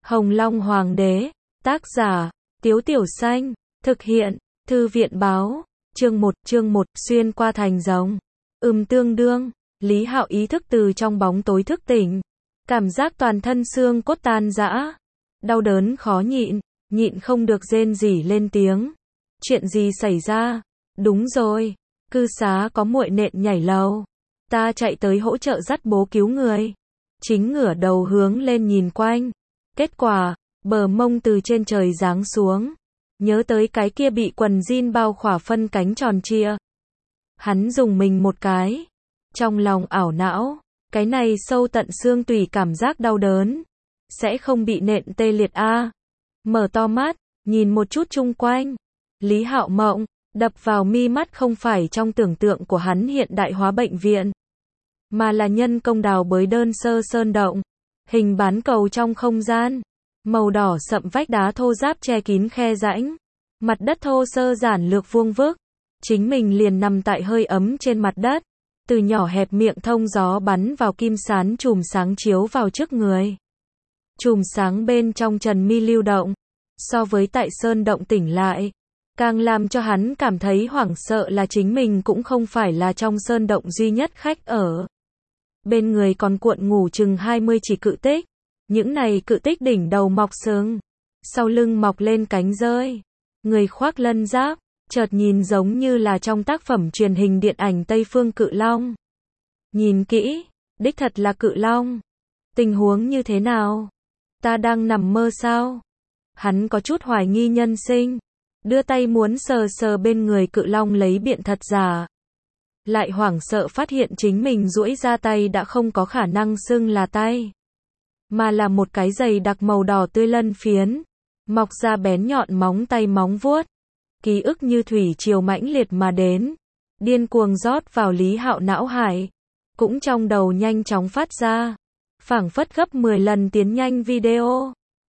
Hồng Long Hoàng đế, tác giả, Tiếu Tiểu Xanh, thực hiện, Thư viện báo, chương 1, xuyên qua thành rồng. Tương đương, Lý Hạo ý thức từ trong bóng tối thức tỉnh, cảm giác toàn thân xương cốt tan rã, đau đớn khó nhịn, nhịn không được rên rỉ lên tiếng. Chuyện gì xảy ra? Đúng rồi, cư xá có muội nện nhảy lầu. Ta chạy tới hỗ trợ dắt bố cứu người. Chính ngửa đầu hướng lên nhìn quanh. Kết quả, bờ mông từ trên trời giáng xuống. Nhớ tới cái kia bị quần jean bao khỏa phân cánh tròn trịa. Hắn dùng mình một cái. Trong lòng ảo não, cái này sâu tận xương tủy cảm giác đau đớn. Sẽ không bị nện tê liệt a. Mở to mắt, nhìn một chút chung quanh. Lý Hạo mộng, đập vào mi mắt không phải trong tưởng tượng của hắn hiện đại hóa bệnh viện, mà là nhân công đào bới đơn sơ sơn động, hình bán cầu trong không gian, màu đỏ sậm vách đá thô ráp che kín khe rãnh, mặt đất thô sơ giản lược vuông vức, chính mình liền nằm tại hơi ấm trên mặt đất, từ nhỏ hẹp miệng thông gió bắn vào kim sán chùm sáng chiếu vào trước người. Chùm sáng bên trong trần mi lưu động, so với tại sơn động tỉnh lại, càng làm cho hắn cảm thấy hoảng sợ là chính mình cũng không phải là trong sơn động duy nhất khách ở. Bên người còn cuộn ngủ chừng 20 chỉ cự tích. Những này cự tích đỉnh đầu mọc sừng, sau lưng mọc lên cánh rơi, người khoác lân giáp, chợt nhìn giống như là trong tác phẩm truyền hình điện ảnh Tây Phương Cự Long. Nhìn kỹ, đích thật là cự long. Tình huống như thế nào? Ta đang nằm mơ sao? Hắn có chút hoài nghi nhân sinh, đưa tay muốn sờ sờ bên người cự long lấy biện thật giả. Lại hoảng sợ phát hiện chính mình duỗi ra tay đã không có khả năng xưng là tay, mà là một cái giày đặc màu đỏ tươi lân phiến, mọc ra bén nhọn móng tay móng vuốt. Ký ức như thủy triều mãnh liệt mà đến, điên cuồng rót vào Lý Hạo não hải, cũng trong đầu nhanh chóng phát ra, phảng phất gấp 10 lần tiến nhanh video.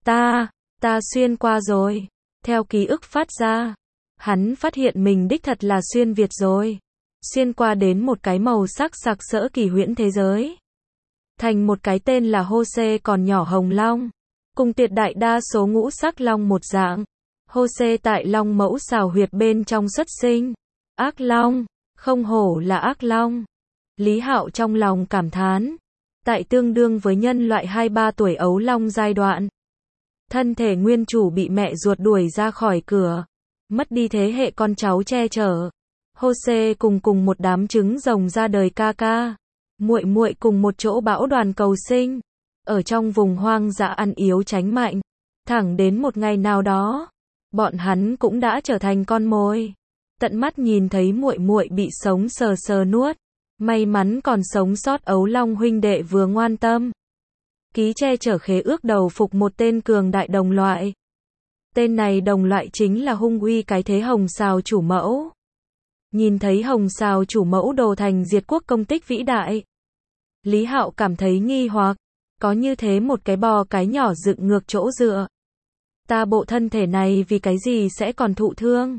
Ta xuyên qua rồi. Theo ký ức phát ra, hắn phát hiện mình đích thật là xuyên Việt rồi. Xuyên qua đến một cái màu sắc sặc sỡ kỳ huyễn thế giới. Thành một cái tên là Hô-xê còn nhỏ hồng long. Cùng tuyệt đại đa số ngũ sắc long một dạng. Hô-xê tại long mẫu xào huyệt bên trong xuất sinh. Ác long, không hổ là ác long. Lý Hạo trong lòng cảm thán. Tại tương đương với nhân loại 2-3 tuổi ấu long giai đoạn. Thân thể nguyên chủ bị mẹ ruột đuổi ra khỏi cửa. Mất đi thế hệ con cháu che chở. Hô-xê cùng một đám trứng rồng ra đời ca ca. Muội cùng một chỗ bão đoàn cầu sinh. Ở trong vùng hoang dã ăn yếu tránh mạnh. Thẳng đến một ngày nào đó, bọn hắn cũng đã trở thành con mồi. Tận mắt nhìn thấy muội bị sống sờ sờ nuốt. May mắn còn sống sót ấu long huynh đệ vừa ngoan tâm. Ký che chở khế ước đầu phục một tên cường đại đồng loại. Tên này đồng loại chính là hung uy cái thế hồng sào chủ mẫu. Nhìn thấy hồng sào chủ mẫu đồ thành diệt quốc công tích vĩ đại, Lý Hạo cảm thấy nghi hoặc, có như thế một cái bò cái nhỏ dựng ngược chỗ dựa. Ta bộ thân thể này vì cái gì sẽ còn thụ thương?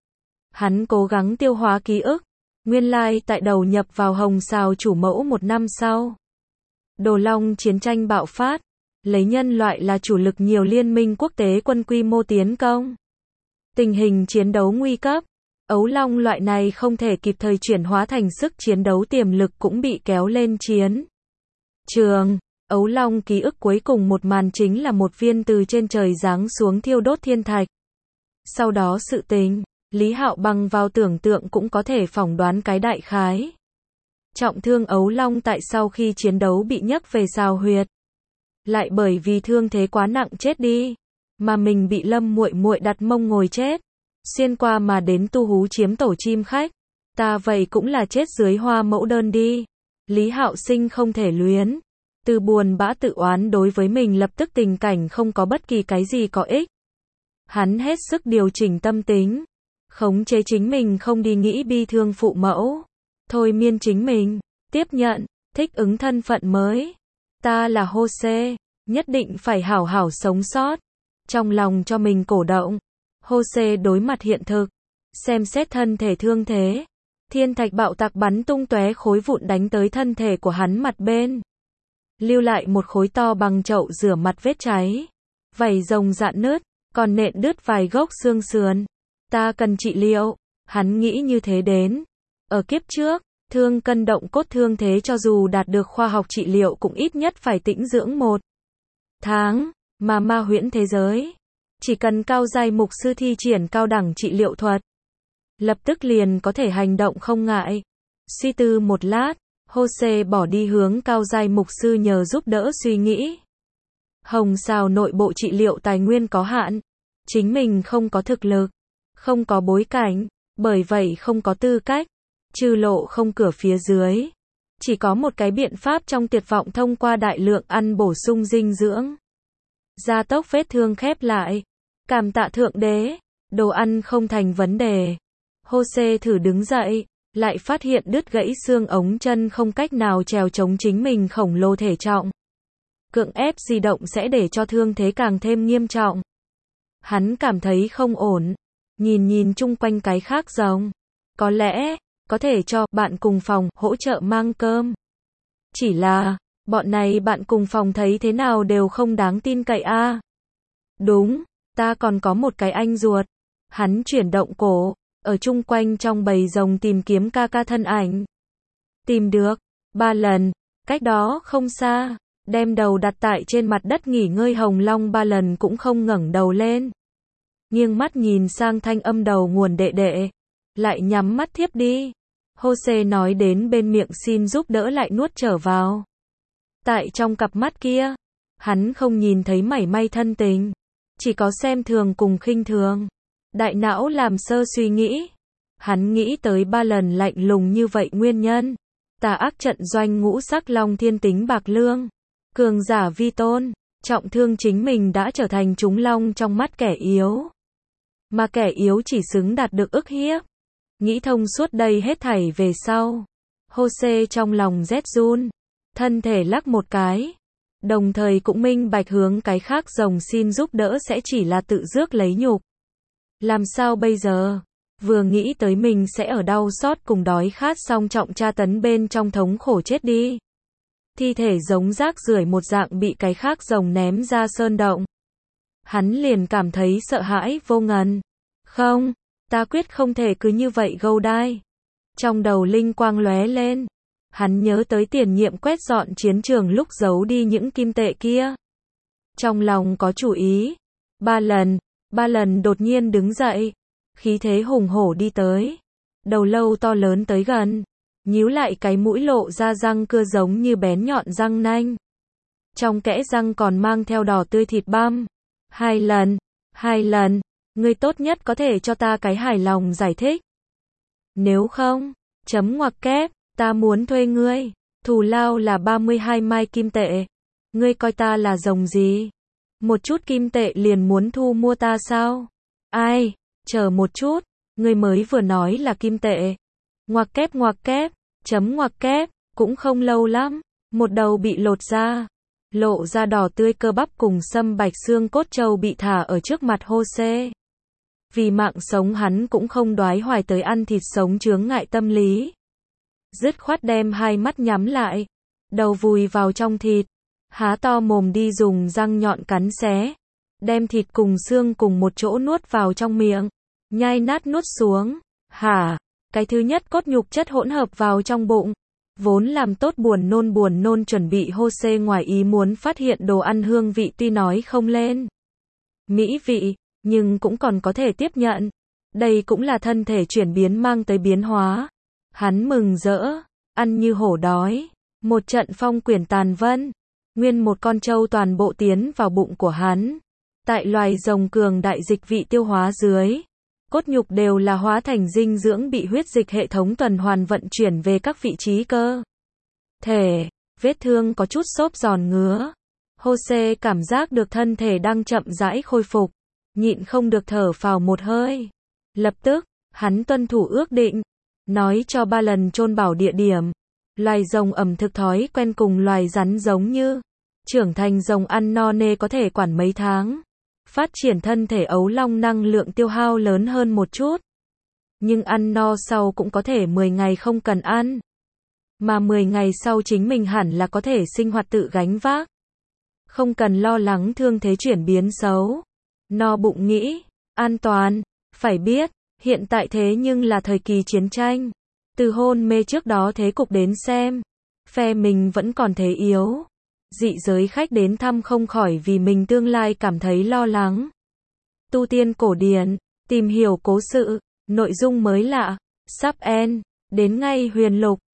Hắn cố gắng tiêu hóa ký ức, nguyên lai tại đầu nhập vào hồng sào chủ mẫu một năm sau. Đồ Long chiến tranh bạo phát, lấy nhân loại là chủ lực nhiều liên minh quốc tế quân quy mô tiến công. Tình hình chiến đấu nguy cấp, ấu long loại này không thể kịp thời chuyển hóa thành sức chiến đấu tiềm lực cũng bị kéo lên chiến trường. Ấu long ký ức cuối cùng một màn chính là một viên từ trên trời giáng xuống thiêu đốt thiên thạch. Sau đó sự tình, Lý Hạo bằng vào tưởng tượng cũng có thể phỏng đoán cái đại khái. Trọng thương ấu long tại sau khi chiến đấu bị nhấc về xào huyệt. Lại bởi vì thương thế quá nặng chết đi, mà mình bị Lâm muội đặt mông ngồi chết. Xuyên qua mà đến tu hú chiếm tổ chim khách. Ta vậy cũng là chết dưới hoa mẫu đơn đi. Lý Hạo sinh không thể luyến. Từ buồn bã tự oán đối với mình lập tức tình cảnh không có bất kỳ cái gì có ích. Hắn hết sức điều chỉnh tâm tính. Khống chế chính mình không đi nghĩ bi thương phụ mẫu. Thôi miên chính mình. Tiếp nhận, thích ứng thân phận mới. Ta là Hô-xê, nhất định phải hảo hảo sống sót. Trong lòng cho mình cổ động. Hô-xê đối mặt hiện thực, xem xét thân thể thương thế. Thiên thạch bạo tạc bắn tung tóe khối vụn đánh tới thân thể của hắn mặt bên. Lưu lại một khối to bằng chậu rửa mặt vết cháy. vảy rồng rạn nứt, còn nện đứt vài gốc xương sườn. Ta cần trị liệu, hắn nghĩ như thế đến. Ở kiếp trước, thương cân động cốt thương thế cho dù đạt được khoa học trị liệu cũng ít nhất phải tĩnh dưỡng 1 tháng, mà ma huyễn thế giới, chỉ cần cao giai mục sư thi triển cao đẳng trị liệu thuật, lập tức liền có thể hành động không ngại. Suy tư một lát, Jose bỏ đi hướng cao giai mục sư nhờ giúp đỡ suy nghĩ. Hồng Sào nội bộ trị liệu tài nguyên có hạn, chính mình không có thực lực, không có bối cảnh, bởi vậy không có tư cách, trừ lộ không cửa phía dưới. Chỉ có một cái biện pháp trong tuyệt vọng thông qua đại lượng ăn bổ sung dinh dưỡng. Gia tốc vết thương khép lại. Cảm tạ Thượng Đế, đồ ăn không thành vấn đề. Jose thử đứng dậy, lại phát hiện đứt gãy xương ống chân không cách nào trèo chống chính mình khổng lồ thể trọng. Cưỡng ép di động sẽ để cho thương thế càng thêm nghiêm trọng. Hắn cảm thấy không ổn, nhìn chung quanh cái khác rồng. Có lẽ, có thể cho bạn cùng phòng hỗ trợ mang cơm. Chỉ là, bọn này bạn cùng phòng thấy thế nào đều không đáng tin cậy a. Đúng, ta còn có một cái anh ruột. Hắn chuyển động cổ, ở chung quanh trong bầy rồng tìm kiếm ca ca thân ảnh. Tìm được, 3 lần, cách đó không xa, đem đầu đặt tại trên mặt đất nghỉ ngơi Hồng Long 3 lần cũng không ngẩng đầu lên. Nghiêng mắt nhìn sang thanh âm đầu nguồn đệ đệ, lại nhắm mắt thiếp đi. Jose nói đến bên miệng xin giúp đỡ lại nuốt trở vào. Tại trong cặp mắt kia, hắn không nhìn thấy mảy may thân tình, chỉ có xem thường cùng khinh thường. Đại não làm sơ suy nghĩ, hắn nghĩ tới 3 lần lạnh lùng như vậy nguyên nhân. Tà ác trận doanh ngũ sắc long thiên tính bạc lương, cường giả vi tôn, trọng thương chính mình đã trở thành chúng long trong mắt kẻ yếu. Mà kẻ yếu chỉ xứng đạt được ức hiếp. Nghĩ thông suốt đây hết thảy về sau. Jose trong lòng rét run, thân thể lắc một cái. Đồng thời cũng minh bạch hướng cái khác rồng xin giúp đỡ sẽ chỉ là tự rước lấy nhục. Làm sao bây giờ? Vừa nghĩ tới mình sẽ ở đau xót cùng đói khát song trọng tra tấn bên trong thống khổ chết đi. Thi thể giống rác rưởi một dạng bị cái khác rồng ném ra sơn động. Hắn liền cảm thấy sợ hãi vô ngần. Không, ta quyết không thể cứ như vậy gâu đai. Trong đầu linh quang lóe lên. Hắn nhớ tới tiền nhiệm quét dọn chiến trường lúc giấu đi những kim tệ kia. Trong lòng có chủ ý. 3 lần đột nhiên đứng dậy. Khí thế hùng hổ đi tới. Đầu lâu to lớn tới gần. Nhíu lại cái mũi lộ ra răng cưa giống như bén nhọn răng nanh. Trong kẽ răng còn mang theo đỏ tươi thịt băm. 2 lần. Ngươi tốt nhất có thể cho ta cái hài lòng giải thích. Nếu không, chấm ngoặc kép, ta muốn thuê ngươi. Thù lao là 32 mai kim tệ. Ngươi coi ta là rồng gì? Một chút kim tệ liền muốn thu mua ta sao? Ai? Chờ một chút, ngươi mới vừa nói là kim tệ. Ngoặc kép, chấm ngoặc kép, cũng không lâu lắm. Một đầu bị lột ra. Lộ ra đỏ tươi cơ bắp cùng sâm bạch xương cốt trâu bị thả ở trước mặt Jose. Vì mạng sống hắn cũng không đoái hoài tới ăn thịt sống chướng ngại tâm lý. Dứt khoát đem hai mắt nhắm lại. Đầu vùi vào trong thịt. Há to mồm đi dùng răng nhọn cắn xé. Đem thịt cùng xương cùng một chỗ nuốt vào trong miệng. Nhai nát nuốt xuống. Hả? Cái thứ nhất cốt nhục chất hỗn hợp vào trong bụng. Vốn làm tốt buồn nôn chuẩn bị Jose ngoài ý muốn phát hiện đồ ăn hương vị tuy nói không lên mỹ vị, nhưng cũng còn có thể tiếp nhận. Đây cũng là thân thể chuyển biến mang tới biến hóa. Hắn mừng rỡ, ăn như hổ đói. Một trận phong quyển tàn vân. Nguyên một con trâu toàn bộ tiến vào bụng của hắn. Tại loài rồng cường đại dịch vị tiêu hóa dưới. Cốt nhục đều là hóa thành dinh dưỡng bị huyết dịch hệ thống tuần hoàn vận chuyển về các vị trí cơ thể. Vết thương có chút xốp giòn ngứa. Jose cảm giác được thân thể đang chậm rãi khôi phục. Nhịn không được thở phào một hơi. Lập tức, hắn tuân thủ ước định. Nói cho 3 lần chôn bảo địa điểm. Loài rồng ẩm thực thói quen cùng loài rắn giống như. Trưởng thành rồng ăn no nê có thể quản mấy tháng. Phát triển thân thể ấu long năng lượng tiêu hao lớn hơn một chút. Nhưng ăn no sau cũng có thể 10 ngày không cần ăn. Mà 10 ngày sau chính mình hẳn là có thể sinh hoạt tự gánh vác. không cần lo lắng thương thế chuyển biến xấu. No bụng nghĩ, an toàn, phải biết, hiện tại thế nhưng là thời kỳ chiến tranh. Từ hôn mê trước đó thế cục đến xem, phe mình vẫn còn thế yếu. Dị giới khách đến thăm không khỏi vì mình tương lai cảm thấy lo lắng. Tu tiên cổ điển, tìm hiểu cố sự, nội dung mới lạ, sắp end, đến ngay huyền lục.